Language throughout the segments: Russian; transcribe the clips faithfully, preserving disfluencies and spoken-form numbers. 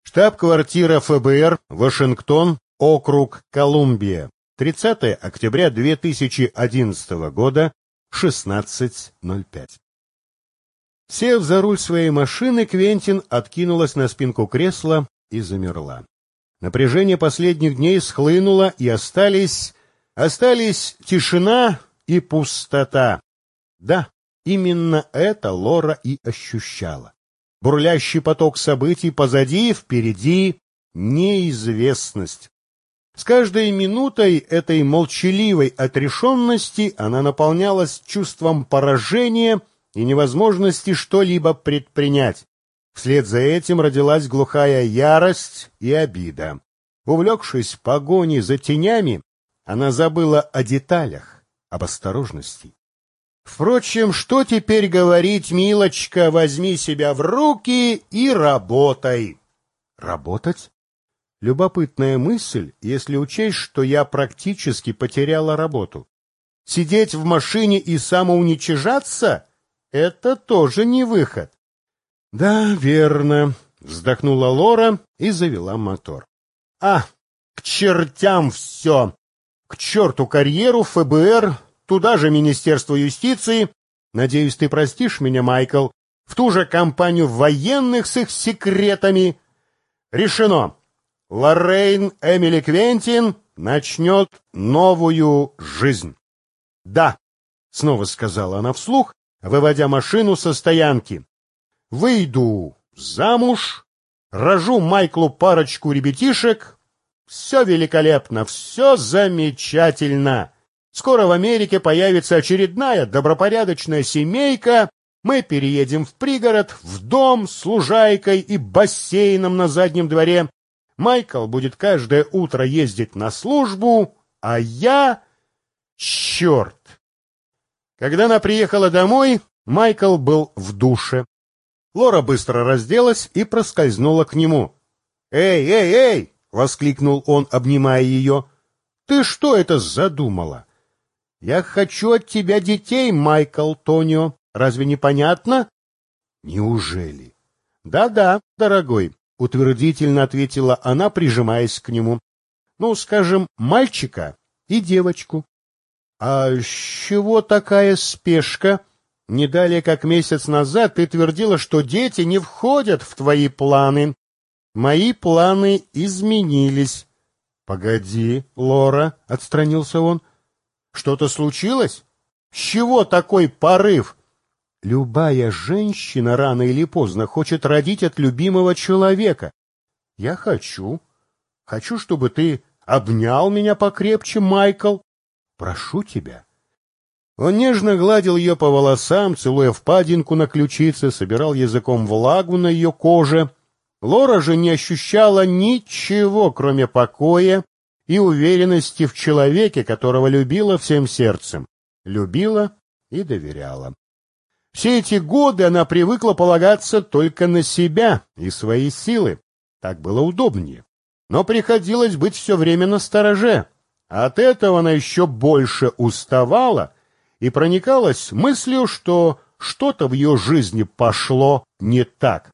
Штаб-квартира ФБР, Вашингтон, округ Колумбия. тридцатое октября две тысячи одиннадцатого года, шестнадцать ноль пять. Сев за руль своей машины, Квентин откинулась на спинку кресла и замерла. Напряжение последних дней схлынуло, и остались... остались тишина и пустота. Да, именно это Лора и ощущала. Бурлящий поток событий позади, впереди неизвестность. С каждой минутой этой молчаливой отрешенности она наполнялась чувством поражения и невозможности что-либо предпринять. Вслед за этим родилась глухая ярость и обида. Увлекшись погоней за тенями, она забыла о деталях, об осторожности. Впрочем, что теперь говорить, милочка, возьми себя в руки и работай. Работать? Любопытная мысль, если учесть, что я практически потеряла работу. Сидеть в машине и самоуничижаться — это тоже не выход. Да, верно, вздохнула Лора и завела мотор. А, к чертям все! К черту карьеру, ФБР, туда же Министерство юстиции. Надеюсь, ты простишь меня, Майкл, в ту же компанию военных с их секретами. Решено. Лоррейн Эмили Квентин начнет новую жизнь. Да, снова сказала она вслух, выводя машину со стоянки. Выйду замуж, рожу Майклу парочку ребятишек. Все великолепно, все замечательно. Скоро в Америке появится очередная добропорядочная семейка. Мы переедем в пригород, в дом с лужайкой и бассейном на заднем дворе. Майкл будет каждое утро ездить на службу, а я... Черт! Когда она приехала домой, Майкл был в душе. Лора быстро разделась и проскользнула к нему. «Эй, эй, эй!» — воскликнул он, обнимая ее. «Ты что это задумала?» «Я хочу от тебя детей, Майкл Тонио. Разве не понятно?» «Неужели?» «Да-да, дорогой», — утвердительно ответила она, прижимаясь к нему. «Ну, скажем, мальчика и девочку». «А с чего такая спешка? Не далее, как месяц назад, ты твердила, что дети не входят в твои планы». «Мои планы изменились». «Погоди, Лора», — отстранился он. «Что-то случилось? С чего такой порыв?» «Любая женщина рано или поздно хочет родить от любимого человека. Я хочу. Хочу, чтобы ты обнял меня покрепче, Майкл. Прошу тебя». Он нежно гладил ее по волосам, целуя впадинку на ключице, собирал языком влагу на ее коже. Лора же не ощущала ничего, кроме покоя и уверенности в человеке, которого любила всем сердцем, любила и доверяла. Все эти годы она привыкла полагаться только на себя и свои силы. Так было удобнее. Но приходилось быть все время настороже. От этого она еще больше уставала и проникалась мыслью, что что-то в ее жизни пошло не так.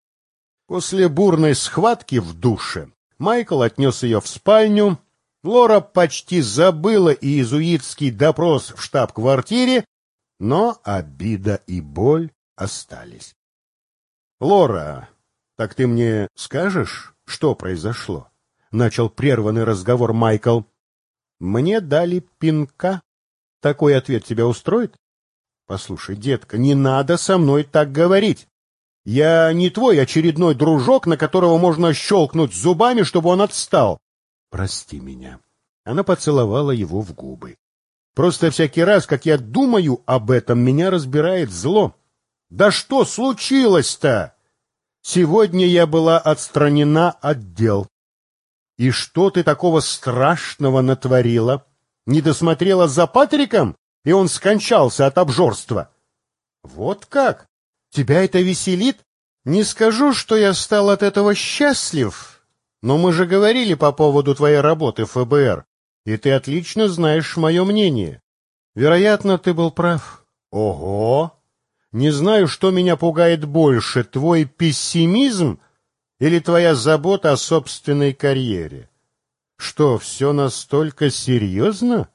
После бурной схватки в душе Майкл отнес ее в спальню. Лора почти забыла иезуитский допрос в штаб-квартире, но обида и боль остались. — Лора, так ты мне скажешь, что произошло? — начал прерванный разговор Майкл. — Мне дали пинка. Такой ответ тебя устроит? — Послушай, детка, не надо со мной так говорить. Я не твой очередной дружок, на которого можно щелкнуть зубами, чтобы он отстал. Прости меня. Она поцеловала его в губы. Просто всякий раз, как я думаю об этом, меня разбирает зло. Да что случилось-то? Сегодня я была отстранена от дел. И что ты такого страшного натворила? Не досмотрела за Патриком, и он скончался от обжорства. Вот как? Тебя это веселит? Не скажу, что я стал от этого счастлив, но мы же говорили по поводу твоей работы в ФБР, и ты отлично знаешь мое мнение. Вероятно, ты был прав. Ого! Не знаю, что меня пугает больше, твой пессимизм Или твоя забота о собственной карьере? Что, все настолько серьезно?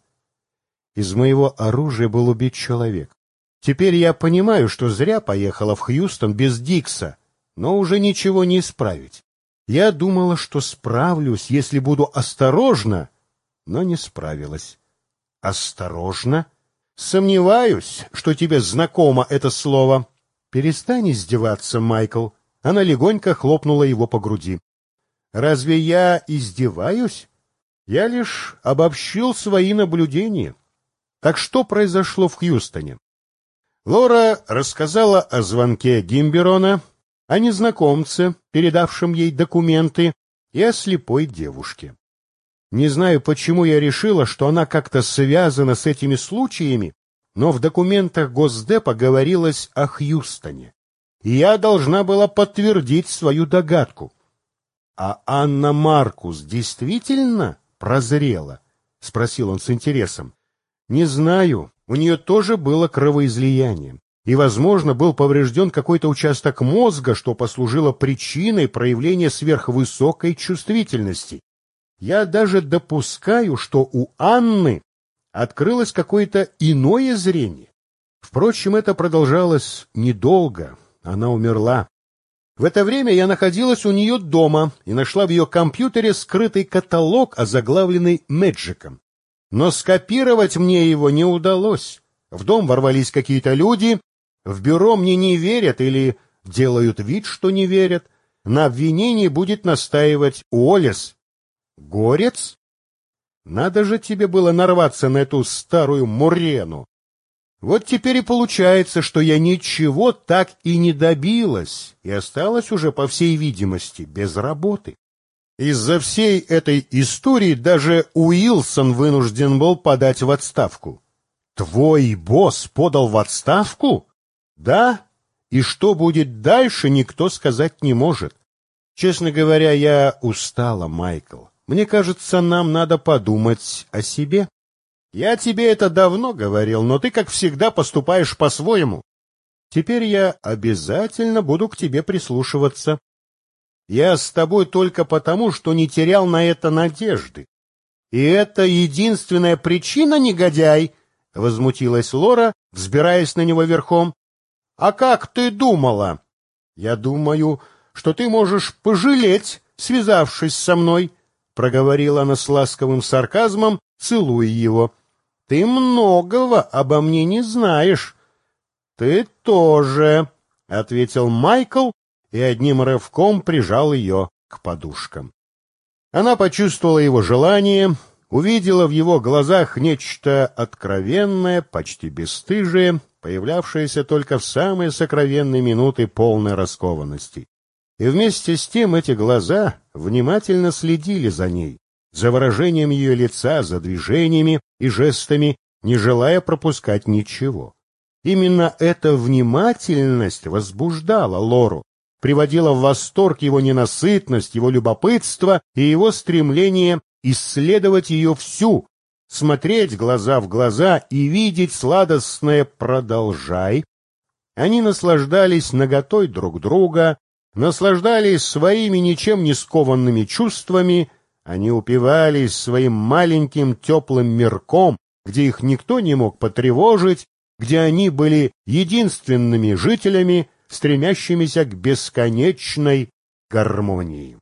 Из моего оружия был убит человек. Теперь я понимаю, что зря поехала в Хьюстон без Дикса, но уже ничего не исправить. Я думала, что справлюсь, если буду осторожна, но не справилась. Осторожно? Сомневаюсь, что тебе знакомо это слово. Перестань издеваться, Майкл. Она легонько хлопнула его по груди. Разве я издеваюсь? Я лишь обобщил свои наблюдения. Так что произошло в Хьюстоне? Лора рассказала о звонке Гимберона, о незнакомце, передавшем ей документы, и о слепой девушке. Не знаю, почему я решила, что она как-то связана с этими случаями, но в документах Госдепа говорилось о Хьюстоне, и я должна была подтвердить свою догадку. А Анна Маркус действительно прозрела? — спросил он с интересом. — Не знаю, у нее тоже было кровоизлияние, и, возможно, был поврежден какой-то участок мозга, что послужило причиной проявления сверхвысокой чувствительности. Я даже допускаю, что у Анны открылось какое-то иное зрение. Впрочем, это продолжалось недолго, она умерла. В это время я находилась у нее дома и нашла в ее компьютере скрытый каталог, озаглавленный Мэджиком. Но скопировать мне его не удалось. В дом ворвались какие-то люди, в бюро мне не верят или делают вид, что не верят. На обвинении будет настаивать Уоллес. Горец? Надо же тебе было нарваться на эту старую мурену. Вот теперь и получается, что я ничего так и не добилась и осталась уже, по всей видимости, без работы. Из-за всей этой истории даже Уилсон вынужден был подать в отставку. Твой босс подал в отставку? Да? И что будет дальше, никто сказать не может. Честно говоря, я устала, Майкл. Мне кажется, нам надо подумать о себе. Я тебе это давно говорил, но ты, как всегда, поступаешь по-своему. Теперь я обязательно буду к тебе прислушиваться. Я с тобой только потому, что не терял на это надежды. И это единственная причина, негодяй, — возмутилась Лора, взбираясь на него верхом. — А как ты думала? Я думаю, что ты можешь пожалеть, связавшись со мной, — проговорила она с ласковым сарказмом, целуя его. — Ты многого обо мне не знаешь. — Ты тоже, — ответил Майкл и одним рывком прижал ее к подушкам. Она почувствовала его желание, увидела в его глазах нечто откровенное, почти бесстыжее, появлявшееся только в самые сокровенные минуты полной раскованности. И вместе с тем эти глаза внимательно следили за ней, за выражением ее лица, за движениями и жестами, не желая пропускать ничего. Именно эта внимательность возбуждала Лору, приводила в восторг его ненасытность, его любопытство и его стремление исследовать ее всю, смотреть глаза в глаза и видеть сладостное «продолжай». Они наслаждались наготой друг друга, наслаждались своими ничем не скованными чувствами, они упивались своим маленьким теплым мирком, где их никто не мог потревожить, где они были единственными жителями, стремящимися к бесконечной гармонии.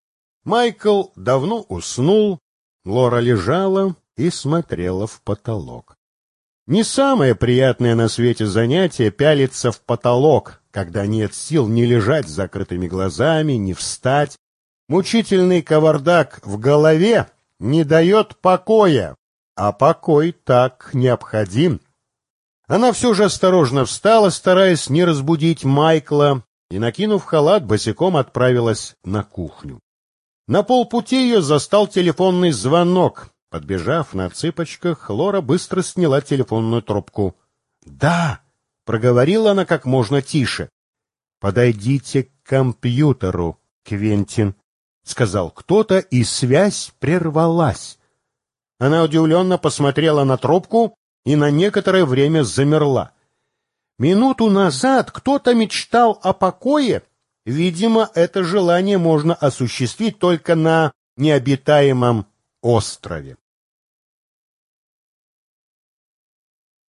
Майкл давно уснул, Лора лежала и смотрела в потолок. Не самое приятное на свете занятие — пялиться в потолок, когда нет сил ни лежать с закрытыми глазами, ни встать. Мучительный кавардак в голове не дает покоя, а покой так необходим. Она все же осторожно встала, стараясь не разбудить Майкла, и, накинув халат, босиком отправилась на кухню. На полпути ее застал телефонный звонок. Подбежав на цыпочках, Лора быстро сняла телефонную трубку. — Да, — проговорила она как можно тише. — Подойдите к компьютеру, Квентин, — сказал кто-то, и связь прервалась. Она удивленно посмотрела на трубку и на некоторое время замерла. Минуту назад кто-то мечтал о покое, Видимо, это желание можно осуществить только на необитаемом острове.